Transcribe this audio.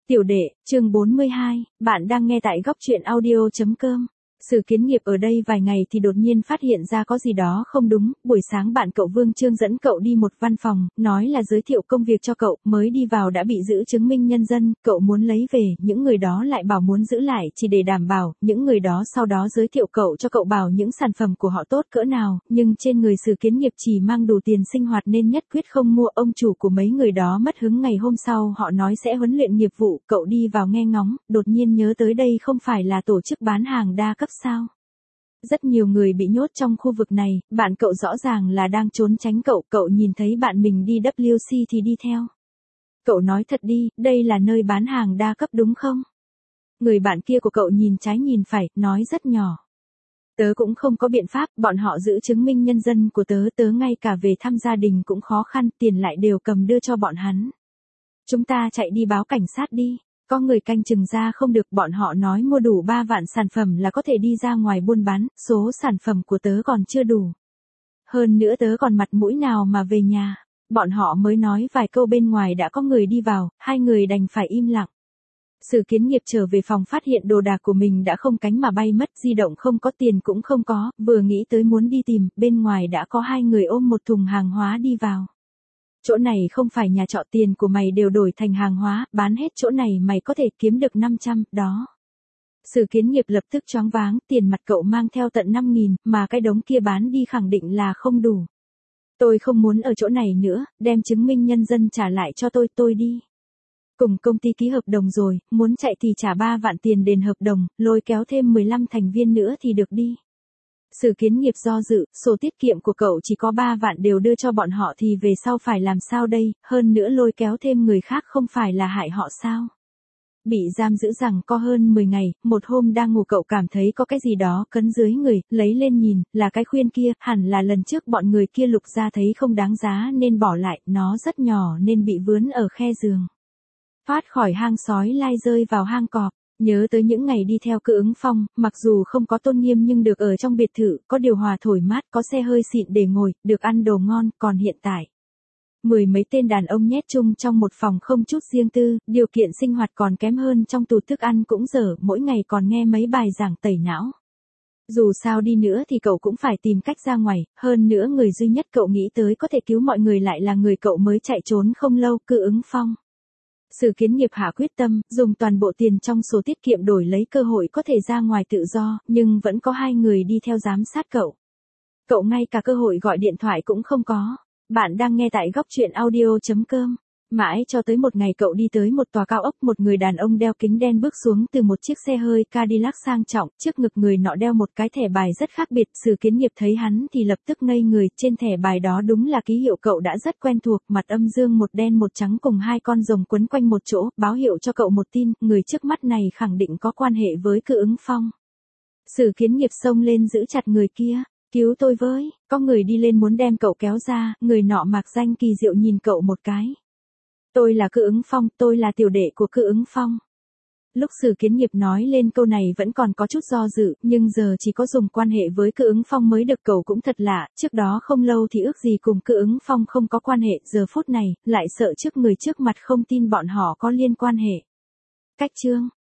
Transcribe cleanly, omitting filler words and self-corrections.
Tiểu đệ, chương 42, bạn đang nghe tại góc truyện audio.com. Sử Kiến Nghiệp ở đây vài ngày thì đột nhiên phát hiện ra có gì đó không đúng, buổi sáng bạn cậu Vương Trương dẫn cậu đi một văn phòng, nói là giới thiệu công việc cho cậu, mới đi vào đã bị giữ chứng minh nhân dân, cậu muốn lấy về, những người đó lại bảo muốn giữ lại chỉ để đảm bảo, những người đó sau đó giới thiệu cậu cho cậu bảo những sản phẩm của họ tốt cỡ nào, nhưng trên người Sử Kiến Nghiệp chỉ mang đủ tiền sinh hoạt nên nhất quyết không mua. Ông chủ của mấy người đó mất hứng, ngày hôm sau họ nói sẽ huấn luyện nghiệp vụ, cậu đi vào nghe ngóng, đột nhiên nhớ tới đây không phải là tổ chức bán hàng đa cấp sao? Rất nhiều người bị nhốt trong khu vực này, bạn cậu rõ ràng là đang trốn tránh cậu, cậu nhìn thấy bạn mình đi WC thì đi theo. Cậu nói thật đi, đây là nơi bán hàng đa cấp đúng không? Người bạn kia của cậu nhìn trái nhìn phải, nói rất nhỏ. Tớ cũng không có biện pháp, bọn họ giữ chứng minh nhân dân của tớ ngay cả về thăm gia đình cũng khó khăn, tiền lại đều cầm đưa cho bọn hắn. Chúng ta chạy đi báo cảnh sát đi. Có người canh chừng ra không được, bọn họ nói mua đủ 3 vạn sản phẩm là có thể đi ra ngoài buôn bán, số sản phẩm của tớ còn chưa đủ. Hơn nữa tớ còn mặt mũi nào mà về nhà, bọn họ mới nói vài câu bên ngoài đã có người đi vào, hai người đành phải im lặng. Sử Kiến Nghiệp trở về phòng phát hiện đồ đạc của mình đã không cánh mà bay mất, di động không có, tiền cũng không có, vừa nghĩ tới muốn đi tìm, bên ngoài đã có hai người ôm một thùng hàng hóa đi vào. Chỗ này không phải nhà trọ, tiền của mày đều đổi thành hàng hóa, bán hết chỗ này mày có thể kiếm được 500, đó. Sử Kiến Nghiệp lập tức choáng váng, tiền mặt cậu mang theo tận 5.000, mà cái đống kia bán đi khẳng định là không đủ. Tôi không muốn ở chỗ này nữa, đem chứng minh nhân dân trả lại cho tôi đi. Cùng công ty ký hợp đồng rồi, muốn chạy thì trả 3 vạn tiền đền hợp đồng, lôi kéo thêm 15 thành viên nữa thì được đi. Sử Kiến Nghiệp do dự, sổ tiết kiệm của cậu chỉ có 3 vạn đều đưa cho bọn họ thì về sau phải làm sao đây, hơn nữa lôi kéo thêm người khác không phải là hại họ sao? Bị giam giữ rằng có hơn 10 ngày, một hôm đang ngủ cậu cảm thấy có cái gì đó cấn dưới người, lấy lên nhìn, là cái khuyên kia, hẳn là lần trước bọn người kia lục ra thấy không đáng giá nên bỏ lại, nó rất nhỏ nên bị vướng ở khe giường. Thoát khỏi hang sói lai rơi vào hang cọp. Nhớ tới những ngày đi theo Cự Ứng Phong, mặc dù không có tôn nghiêm nhưng được ở trong biệt thự, có điều hòa thổi mát, có xe hơi xịn để ngồi, được ăn đồ ngon, còn hiện tại. 10 mấy tên đàn ông nhét chung trong một phòng không chút riêng tư, điều kiện sinh hoạt còn kém hơn, trong tủ thức ăn cũng dở, mỗi ngày còn nghe mấy bài giảng tẩy não. Dù sao đi nữa thì cậu cũng phải tìm cách ra ngoài, hơn nữa người duy nhất cậu nghĩ tới có thể cứu mọi người lại là người cậu mới chạy trốn không lâu, Cự Ứng Phong. Sử Kiến Nghiệp hạ quyết tâm, dùng toàn bộ tiền trong sổ tiết kiệm đổi lấy cơ hội có thể ra ngoài tự do, nhưng vẫn có hai người đi theo giám sát cậu. Cậu ngay cả cơ hội gọi điện thoại cũng không có. Bạn đang nghe tại góc truyện audio.com. Mãi cho tới một ngày cậu đi tới một tòa cao ốc, một người đàn ông đeo kính đen bước xuống từ một chiếc xe hơi Cadillac sang trọng, trước ngực người nọ đeo một cái thẻ bài rất khác biệt, Sử Kiến Nghiệp thấy hắn thì lập tức ngây người, trên thẻ bài đó đúng là ký hiệu cậu đã rất quen thuộc, mặt âm dương một đen một trắng cùng hai con rồng quấn quanh một chỗ, báo hiệu cho cậu một tin, người trước mắt này khẳng định có quan hệ với Cự Ứng Phong. Sử Kiến Nghiệp xông lên giữ chặt người kia. Cứu tôi với, có người đi lên muốn đem cậu kéo ra, người nọ mạc danh kỳ diệu nhìn cậu một cái. Tôi là Cự Ứng Phong, tôi là tiểu đệ của Cự Ứng Phong. Lúc Sử Kiến Nghiệp nói lên câu này vẫn còn có chút do dự, nhưng giờ chỉ có dùng quan hệ với Cự Ứng Phong mới được, cậu cũng thật lạ, trước đó không lâu thì ước gì cùng Cự Ứng Phong không có quan hệ, giờ phút này, lại sợ trước người trước mặt không tin bọn họ có liên quan hệ. Cách chương.